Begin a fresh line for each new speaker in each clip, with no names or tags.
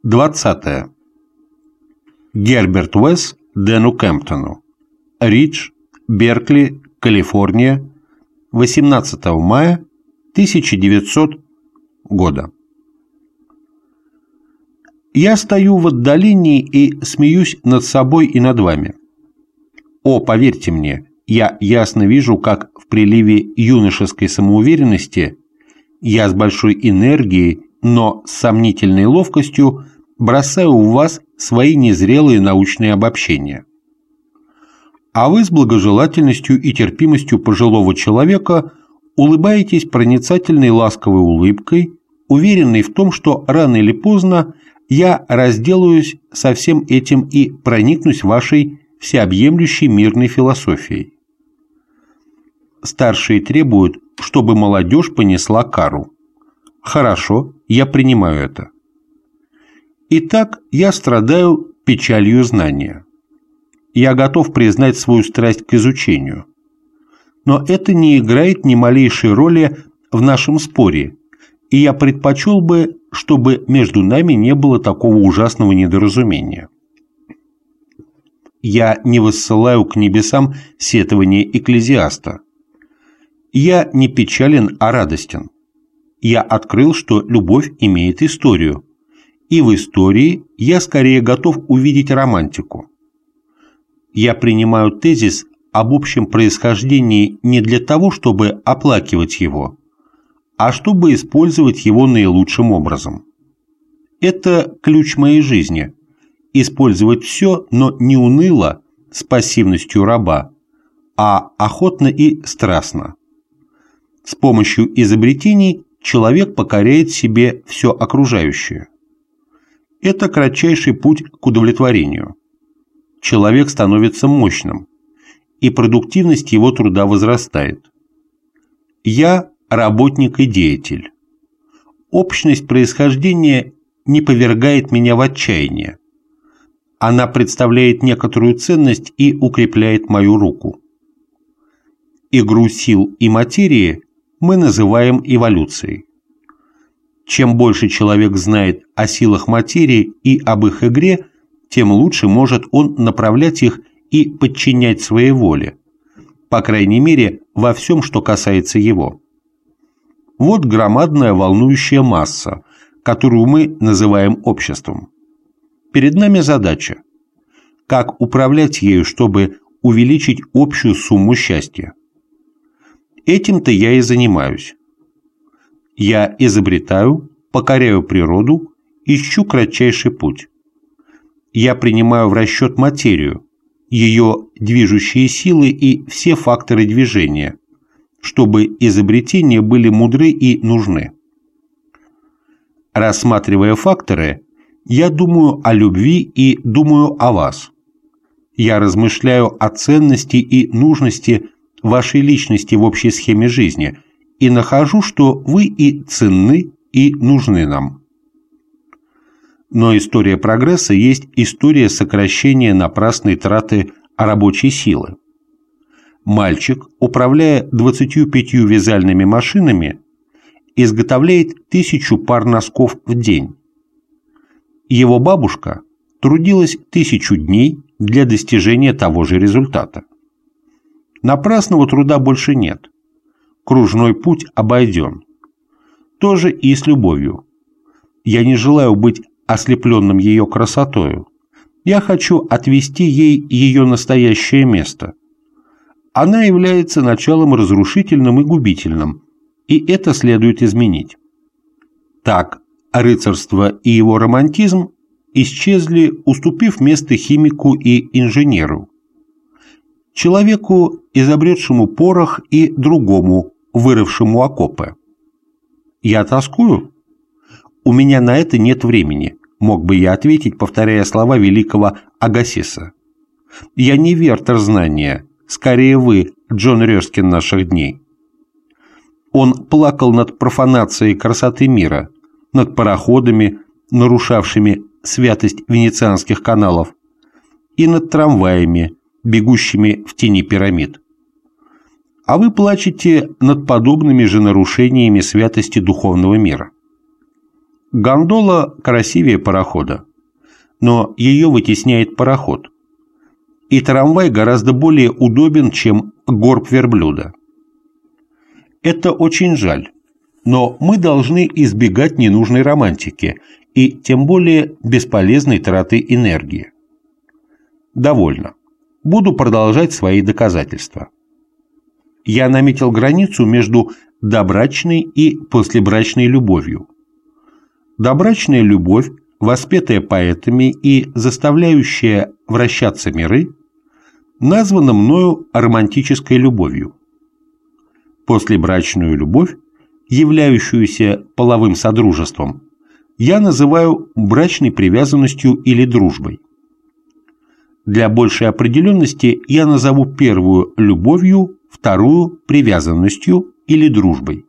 20. Герберт Уэс Дэну Кэмптону. Ридж, Беркли, Калифорния, 18 мая 1900 года. Я стою в отдалении и смеюсь над собой и над вами. О, поверьте мне, я ясно вижу, как в приливе юношеской самоуверенности я с большой энергией, но с сомнительной ловкостью бросаю в вас свои незрелые научные обобщения. А вы с благожелательностью и терпимостью пожилого человека улыбаетесь проницательной ласковой улыбкой, уверенной в том, что рано или поздно я разделаюсь со всем этим и проникнусь вашей всеобъемлющей мирной философией. Старшие требуют, чтобы молодежь понесла кару. Хорошо, я принимаю это. Итак, я страдаю печалью знания. Я готов признать свою страсть к изучению. Но это не играет ни малейшей роли в нашем споре, и я предпочел бы, чтобы между нами не было такого ужасного недоразумения. Я не воссылаю к небесам сетования Экклезиаста. Я не печален, а радостен. Я открыл, что любовь имеет историю, и в истории я скорее готов увидеть романтику. Я принимаю тезис об общем происхождении не для того, чтобы оплакивать его, а чтобы использовать его наилучшим образом. Это ключ моей жизни – использовать все, но не уныло, с пассивностью раба, а охотно и страстно. С помощью изобретений человек покоряет себе все окружающее. Это кратчайший путь к удовлетворению. Человек становится мощным, и продуктивность его труда возрастает. Я – работник и деятель. Общность происхождения не повергает меня в отчаяние. Она представляет некоторую ценность и укрепляет мою руку. Игру сил и материи мы называем эволюцией. Чем больше человек знает о силах материи и об их игре, тем лучше может он направлять их и подчинять своей воле, по крайней мере, во всем, что касается его. Вот громадная волнующая масса, которую мы называем обществом. Перед нами задача – как управлять ею, чтобы увеличить общую сумму счастья. Этим-то я и занимаюсь. Я изобретаю, покоряю природу, ищу кратчайший путь. Я принимаю в расчет материю, ее движущие силы и все факторы движения, чтобы изобретения были мудры и нужны. Рассматривая факторы, я думаю о любви и думаю о вас. Я размышляю о ценности и нужности вашей личности в общей схеме жизни и нахожу, что вы и ценны, и нужны нам. Но история прогресса есть история сокращения напрасной траты рабочей силы. Мальчик, управляя 25 вязальными машинами, изготовляет 1000 пар носков в день. Его бабушка трудилась 1000 дней для достижения того же результата. Напрасного труда больше нет. Кружной путь обойден. То же и с любовью. Я не желаю быть ослепленным ее красотою. Я хочу отвести ей ее настоящее место. Она является началом разрушительным и губительным, и это следует изменить. Так, рыцарство и его романтизм исчезли, уступив место химику и инженеру. Человеку, изобретшему порох, и другому, вырывшему окопы. Я тоскую? У меня на это нет времени, мог бы я ответить, повторяя слова великого Агасиса. Я не вертер знания, скорее вы, Джон Рёскин наших дней. Он плакал над профанацией красоты мира, над пароходами, нарушавшими святость венецианских каналов, и над трамваями, бегущими в тени пирамид. А вы плачете над подобными же нарушениями святости духовного мира. Гондола красивее парохода, но ее вытесняет пароход. И трамвай гораздо более удобен, чем горб верблюда. Это очень жаль, но мы должны избегать ненужной романтики и тем более бесполезной траты энергии. Довольно. Буду продолжать свои доказательства. Я наметил границу между добрачной и послебрачной любовью. Добрачная любовь, воспетая поэтами и заставляющая вращаться миры, названа мною романтической любовью. Послебрачную любовь, являющуюся половым содружеством, я называю брачной привязанностью или дружбой. Для большей определенности я назову первую любовью, вторую привязанностью или дружбой.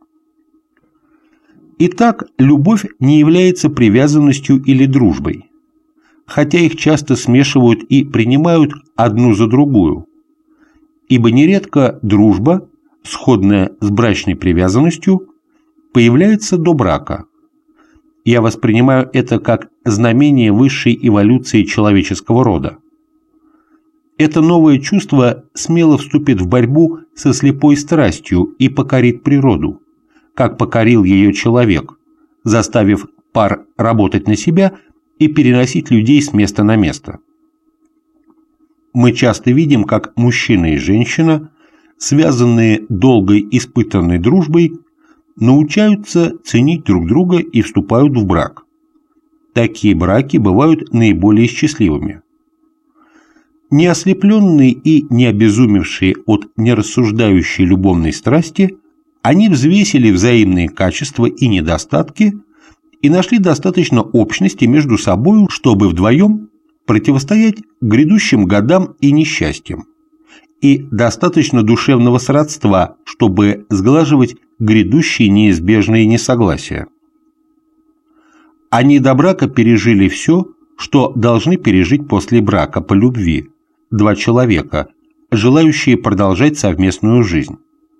Итак, любовь не является привязанностью или дружбой, хотя их часто смешивают и принимают одну за другую, ибо нередко дружба, сходная с брачной привязанностью, появляется до брака. Я воспринимаю это как знамение высшей эволюции человеческого рода. Это новое чувство смело вступит в борьбу со слепой страстью и покорит природу, как покорил ее человек, заставив пар работать на себя и переносить людей с места на место. Мы часто видим, как мужчина и женщина, связанные долгой испытанной дружбой, научаются ценить друг друга и вступают в брак. Такие браки бывают наиболее счастливыми. Не ослепленные и не обезумевшие от нерассуждающей любовной страсти, они взвесили взаимные качества и недостатки и нашли достаточно общности между собой, чтобы вдвоем противостоять грядущим годам и несчастьям, и достаточно душевного сродства, чтобы сглаживать грядущие неизбежные несогласия. Они до брака пережили все, что должны пережить после брака по любви два человека, желающие продолжать совместную жизнь.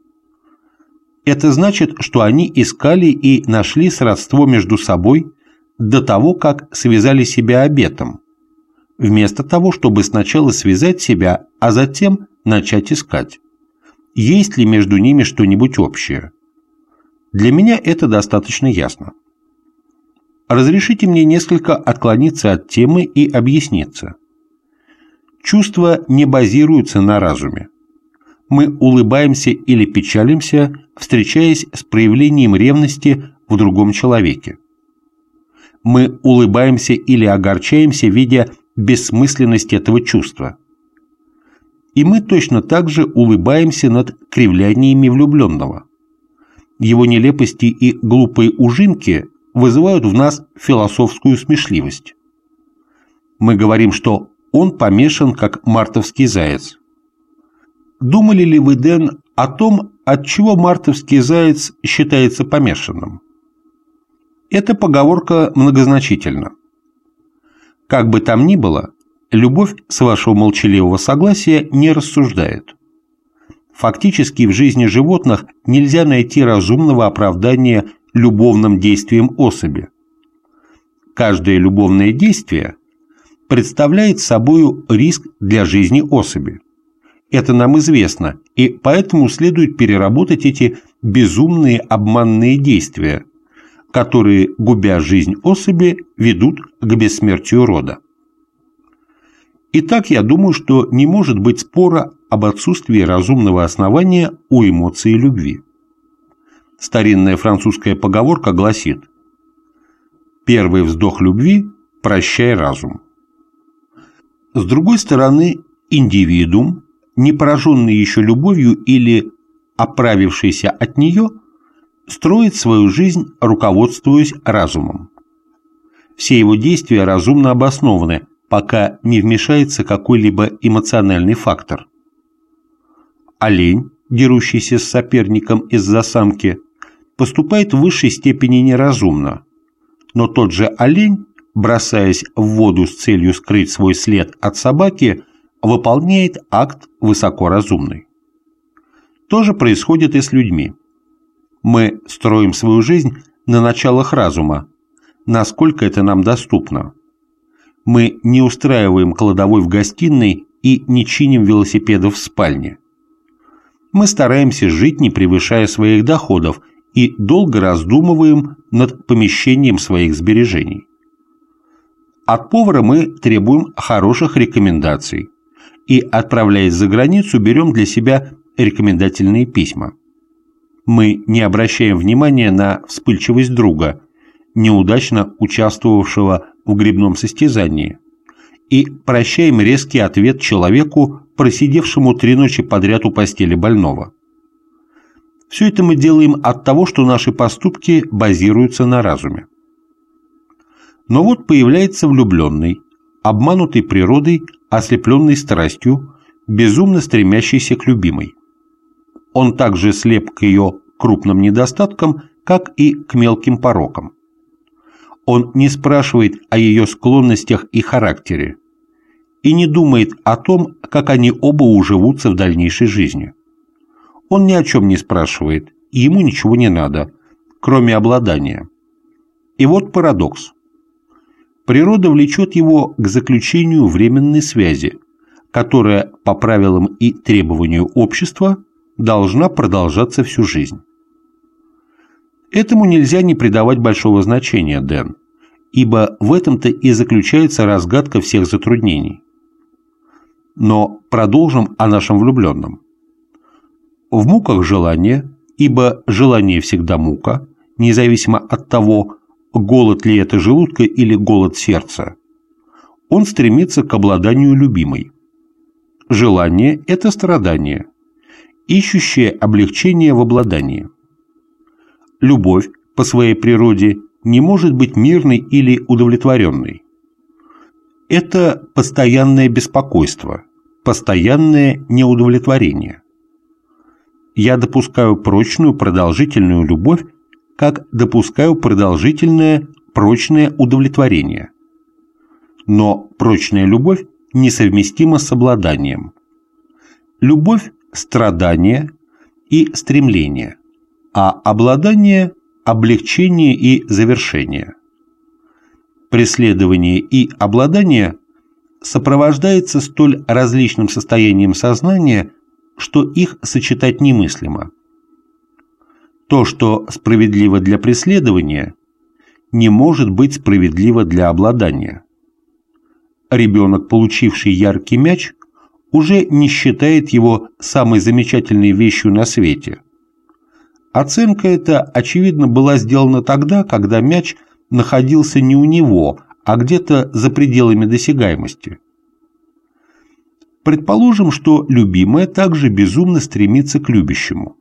Это значит, что они искали и нашли сродство между собой до того, как связали себя обетом, вместо того, чтобы сначала связать себя, а затем начать искать, есть ли между ними что-нибудь общее. Для меня это достаточно ясно. Разрешите мне несколько отклониться от темы и объясниться. Чувства не базируются на разуме. Мы улыбаемся или печалимся, встречаясь с проявлением ревности в другом человеке. Мы улыбаемся или огорчаемся, видя бессмысленность этого чувства. И мы точно так же улыбаемся над кривляниями влюбленного. Его нелепости и глупые ужимки вызывают в нас философскую смешливость. Мы говорим, что он помешан, как мартовский заяц. Думали ли вы, Дэн, о том, от чего мартовский заяц считается помешанным? Эта поговорка многозначительна. Как бы там ни было, любовь, с вашего молчаливого согласия, не рассуждает. Фактически в жизни животных нельзя найти разумного оправдания любовным действиям особи. Каждое любовное действие представляет собой риск для жизни особи. Это нам известно, и поэтому следует переработать эти безумные обманные действия, которые, губя жизнь особи, ведут к бессмертию рода. Итак, я думаю, что не может быть спора об отсутствии разумного основания у эмоции любви. Старинная французская поговорка гласит: «Первый вздох любви – прощай разум». С другой стороны, индивидуум, не пораженный еще любовью или оправившийся от нее, строит свою жизнь, руководствуясь разумом. Все его действия разумно обоснованы, пока не вмешается какой-либо эмоциональный фактор. Олень, дерущийся с соперником из-за самки, поступает в высшей степени неразумно, но тот же олень, бросаясь в воду с целью скрыть свой след от собаки, выполняет акт высокоразумный. То же происходит и с людьми. Мы строим свою жизнь на началах разума, насколько это нам доступно. Мы не устраиваем кладовой в гостиной и не чиним велосипедов в спальне. Мы стараемся жить, не превышая своих доходов, и долго раздумываем над помещением своих сбережений. От повара мы требуем хороших рекомендаций и, отправляясь за границу, берем для себя рекомендательные письма. Мы не обращаем внимания на вспыльчивость друга, неудачно участвовавшего в гребном состязании, и прощаем резкий ответ человеку, просидевшему 3 ночи подряд у постели больного. Все это мы делаем от того, что наши поступки базируются на разуме. Но вот появляется влюбленный, обманутый природой, ослепленный страстью, безумно стремящийся к любимой. Он также слеп к ее крупным недостаткам, как и к мелким порокам. Он не спрашивает о ее склонностях и характере и не думает о том, как они оба уживутся в дальнейшей жизни. Он ни о чем не спрашивает, и ему ничего не надо, кроме обладания. И вот парадокс. Природа влечет его к заключению временной связи, которая по правилам и требованию общества должна продолжаться всю жизнь. Этому нельзя не придавать большого значения, Дэн, ибо в этом-то и заключается разгадка всех затруднений. Но продолжим о нашем влюбленном. В муках желания, ибо желание всегда мука, независимо от того, голод ли это желудка или голод сердца, он стремится к обладанию любимой. Желание – это страдание, ищущее облегчение в обладании. Любовь по своей природе не может быть мирной или удовлетворенной. Это постоянное беспокойство, постоянное неудовлетворение. Я допускаю прочную продолжительную любовь, как допускаю продолжительное прочное удовлетворение. Но прочная любовь несовместима с обладанием. Любовь – страдание и стремление, а обладание – облегчение и завершение. Преследование и обладание сопровождается столь различным состоянием сознания, что их сочетать немыслимо. То, что справедливо для преследования, не может быть справедливо для обладания. Ребенок, получивший яркий мяч, уже не считает его самой замечательной вещью на свете. Оценка эта, очевидно, была сделана тогда, когда мяч находился не у него, а где-то за пределами досягаемости. Предположим, что любимая также безумно стремится к любящему.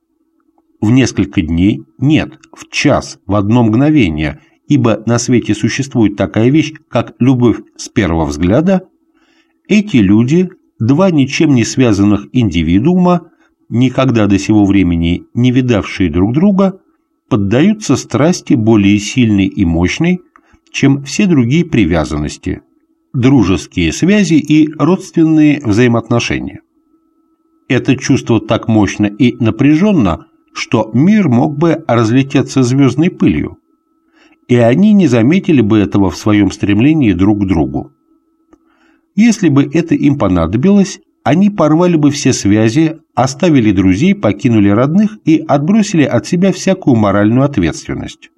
В несколько дней, нет, в час, в одно мгновение, ибо на свете существует такая вещь, как любовь с первого взгляда, эти люди, два ничем не связанных индивидуума, никогда до сего времени не видавшие друг друга, поддаются страсти более сильной и мощной, чем все другие привязанности, дружеские связи и родственные взаимоотношения. Это чувство так мощно и напряженно, что мир мог бы разлететься звездной пылью, и они не заметили бы этого в своем стремлении друг к другу. Если бы это им понадобилось, они порвали бы все связи, оставили друзей, покинули родных и отбросили от себя всякую моральную ответственность.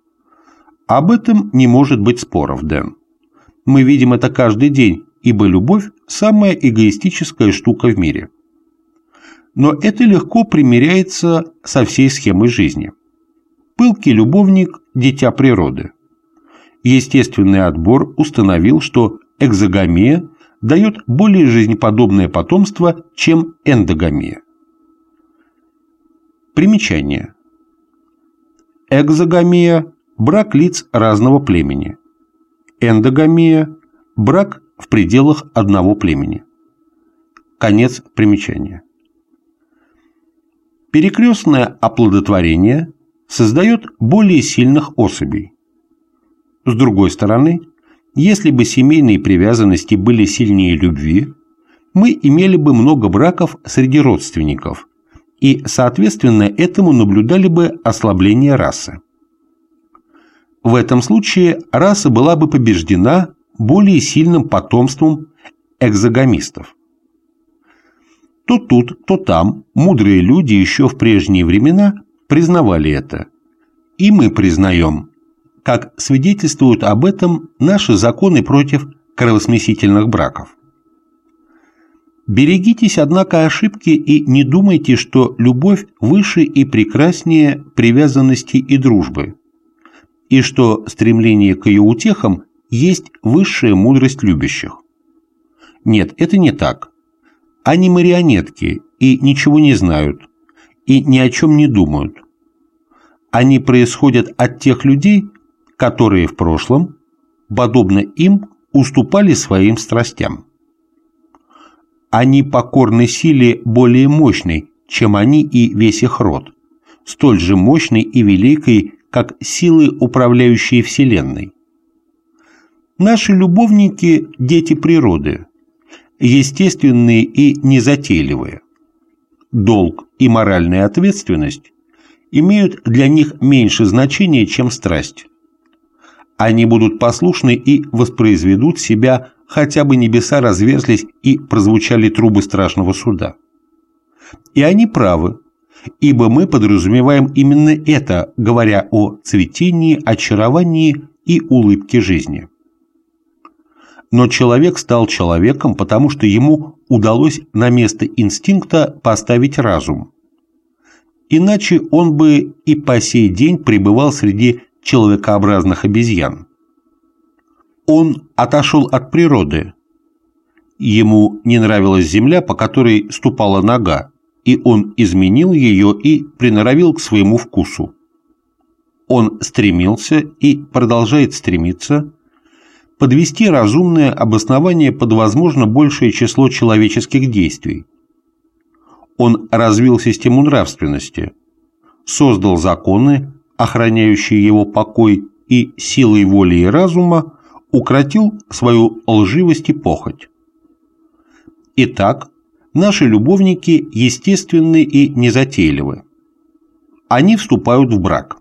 Об этом не может быть споров, Дэн. Мы видим это каждый день, ибо любовь – самая эгоистическая штука в мире. Но это легко примиряется со всей схемой жизни. Пылкий любовник – дитя природы. Естественный отбор установил, что экзогамия дает более жизнеподобное потомство, чем эндогамия. Примечание. Экзогамия – брак лиц разного племени. Эндогамия – брак в пределах одного племени. Конец примечания. Перекрестное оплодотворение создает более сильных особей. С другой стороны, если бы семейные привязанности были сильнее любви, мы имели бы много браков среди родственников и, соответственно, этому наблюдали бы ослабление расы. В этом случае раса была бы побеждена более сильным потомством экзогамистов. То тут, то там мудрые люди еще в прежние времена признавали это. И мы признаем, как свидетельствуют об этом наши законы против кровосмесительных браков. Берегитесь, однако, ошибки и не думайте, что любовь выше и прекраснее привязанности и дружбы, и что стремление к ее утехам есть высшая мудрость любящих. Нет, это не так. Они марионетки и ничего не знают, и ни о чем не думают. Они происходят от тех людей, которые в прошлом, подобно им, уступали своим страстям. Они покорны силе более мощной, чем они и весь их род, столь же мощной и великой, как силы, управляющие Вселенной. Наши любовники – дети природы, естественные и незатейливые. Долг и моральная ответственность имеют для них меньше значения, чем страсть. Они будут послушны и воспроизведут себя, хотя бы небеса разверзлись и прозвучали трубы страшного суда. И они правы, ибо мы подразумеваем именно это, говоря о цветении, очаровании и улыбке жизни. Но человек стал человеком, потому что ему удалось на место инстинкта поставить разум. Иначе он бы и по сей день пребывал среди человекообразных обезьян. Он отошел от природы. Ему не нравилась земля, по которой ступала нога, и он изменил ее и приноровил к своему вкусу. Он стремился и продолжает стремиться подвести разумное обоснование под возможно большее число человеческих действий. Он развил систему нравственности, создал законы, охраняющие его покой, и силой воли и разума укротил свою лживость и похоть. Итак, наши любовники естественны и незатейливы. Они вступают в брак.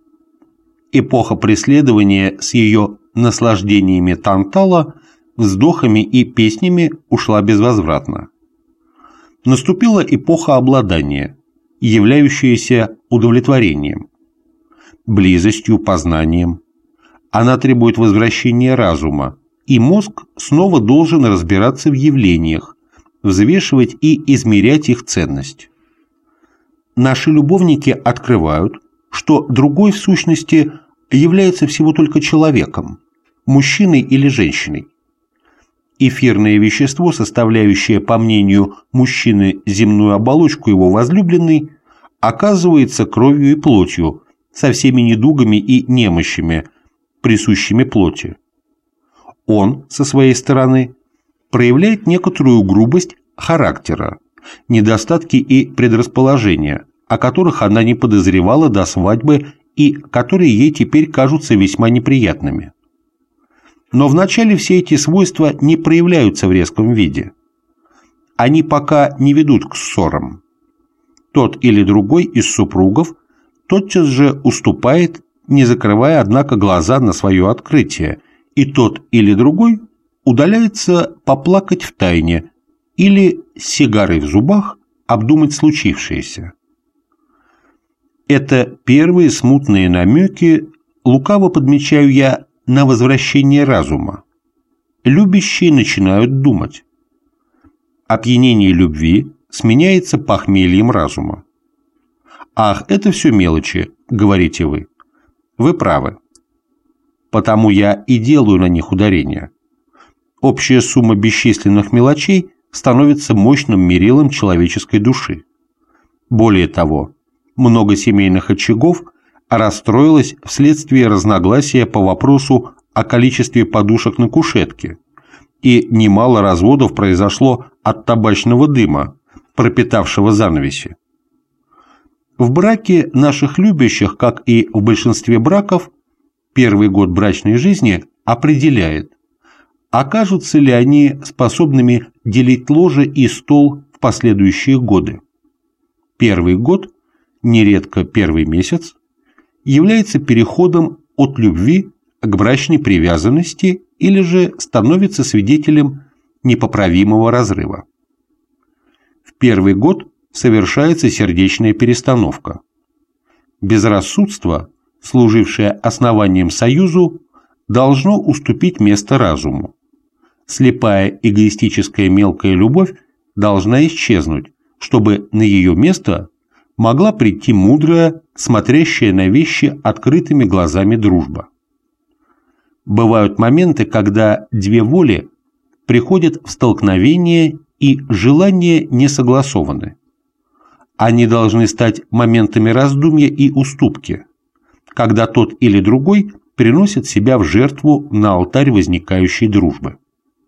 Эпоха преследования с ее наслаждениями Тантала, вздохами и песнями ушла безвозвратно. Наступила эпоха обладания, являющаяся удовлетворением, близостью, познанием. Она требует возвращения разума, и мозг снова должен разбираться в явлениях, взвешивать и измерять их ценность. Наши любовники открывают, что другой в сущности является всего только человеком, мужчиной или женщиной. Эфирное вещество, составляющее, по мнению мужчины, земную оболочку его возлюбленной, оказывается кровью и плотью, со всеми недугами и немощами, присущими плоти. Он, со своей стороны, проявляет некоторую грубость характера, недостатки и предрасположения, о которых она не подозревала до свадьбы и которые ей теперь кажутся весьма неприятными. Но вначале все эти свойства не проявляются в резком виде. Они пока не ведут к ссорам. Тот или другой из супругов тотчас же уступает, не закрывая, однако, глаза на свое открытие, и тот или другой удаляется поплакать в тайне или с сигарой в зубах обдумать случившееся. Это первые смутные намеки, лукаво подмечаю я, на возвращение разума. Любящие начинают думать. Опьянение любви сменяется похмельем разума. «Ах, это все мелочи», — говорите вы. Вы правы. Потому я и делаю на них ударение. Общая сумма бесчисленных мелочей становится мощным мерилом человеческой души. Более того, много семейных очагов расстроилось вследствие разногласия по вопросу о количестве подушек на кушетке, и немало разводов произошло от табачного дыма, пропитавшего занавеси. В браке наших любящих, как и в большинстве браков, первый год брачной жизни определяет, окажутся ли они способными делить ложе и стол в последующие годы. Первый год, нередко первый месяц, является переходом от любви к брачной привязанности или же становится свидетелем непоправимого разрыва. В первый год совершается сердечная перестановка. Безрассудство, служившее основанием союзу, должно уступить место разуму. Слепая эгоистическая мелкая любовь должна исчезнуть, чтобы на ее место могла прийти мудрая, смотрящая на вещи открытыми глазами дружба. Бывают моменты, когда две воли приходят в столкновение и желания не согласованы. Они должны стать моментами раздумья и уступки, когда тот или другой приносит себя в жертву на алтарь возникающей дружбы.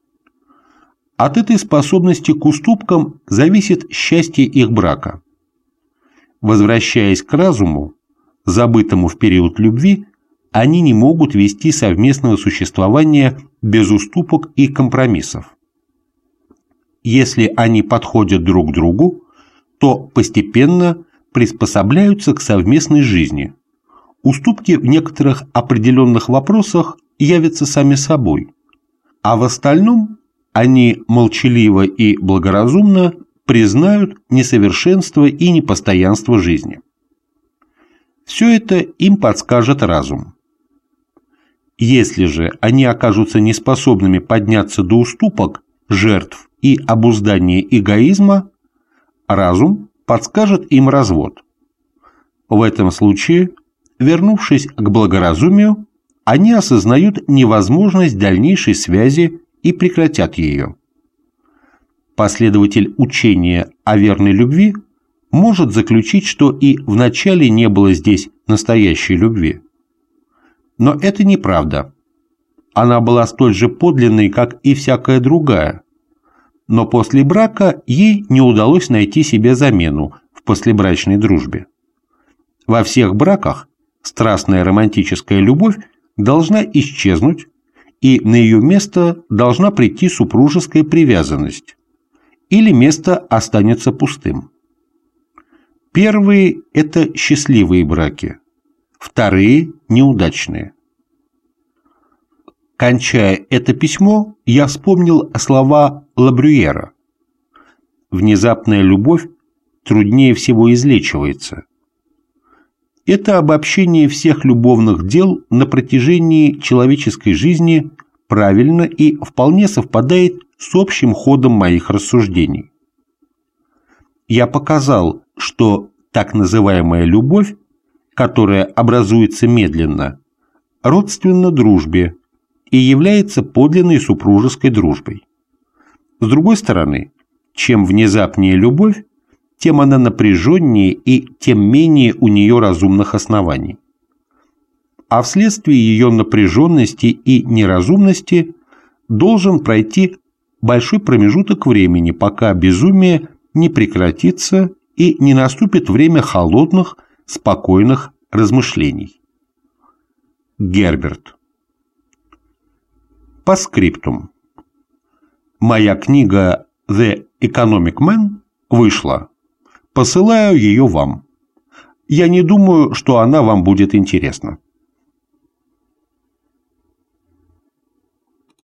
От этой способности к уступкам зависит счастье их брака. Возвращаясь к разуму, забытому в период любви, они не могут вести совместного существования без уступок и компромиссов. Если они подходят друг к другу, то постепенно приспосабливаются к совместной жизни. Уступки в некоторых определенных вопросах явятся сами собой, а в остальном они молчаливо и благоразумно признают несовершенство и непостоянство жизни. Все это им подскажет разум. Если же они окажутся неспособными подняться до уступок, жертв и обуздания эгоизма, разум подскажет им развод. В этом случае, вернувшись к благоразумию, они осознают невозможность дальнейшей связи и прекратят ее. Последователь учения о верной любви может заключить, что и вначале не было здесь настоящей любви. Но это неправда. Она была столь же подлинной, как и всякая другая. Но после брака ей не удалось найти себе замену в послебрачной дружбе. Во всех браках страстная романтическая любовь должна исчезнуть, и на ее место должна прийти супружеская привязанность, или место останется пустым. Первые – это счастливые браки, вторые – неудачные. Кончая это письмо, я вспомнил слова Лабрюера. «Внезапная любовь труднее всего излечивается». Это обобщение всех любовных дел на протяжении человеческой жизни правильно и вполне совпадает с общим ходом моих рассуждений. Я показал, что так называемая любовь, которая образуется медленно, родственна дружбе и является подлинной супружеской дружбой. С другой стороны, чем внезапнее любовь, тем она напряженнее и тем менее у нее разумных оснований. А вследствие ее напряженности и неразумности должен пройти большой промежуток времени, пока безумие не прекратится и не наступит время холодных, спокойных размышлений. Герберт. По скриптум. Моя книга «The Economic Man» вышла. Посылаю ее вам. Я не думаю, что она вам будет интересна.